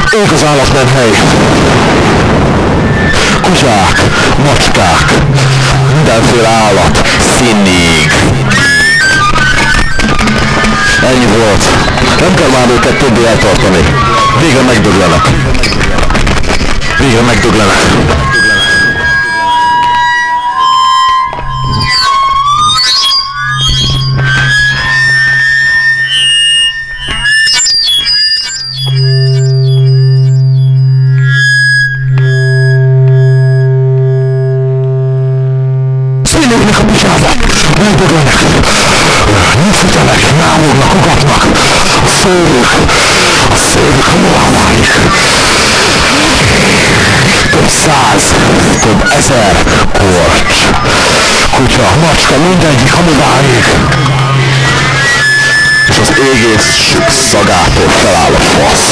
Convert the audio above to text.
Ők az állatmenhely. Kutyák, macskák, mindenféle állat, színig. Ennyi volt. Nem kell már őket többé eltartani. Végre megdöglenek. Végre megdöglenek. Színégnek a picsába. Megdöglenek. Nyűszítenek, nyámognak, ugatnak. A szőrük hol válik. Több száz, több ezer korcs. Kutya, macska, mindegyik hamuválik. És az égésük szagától feláll a fasz.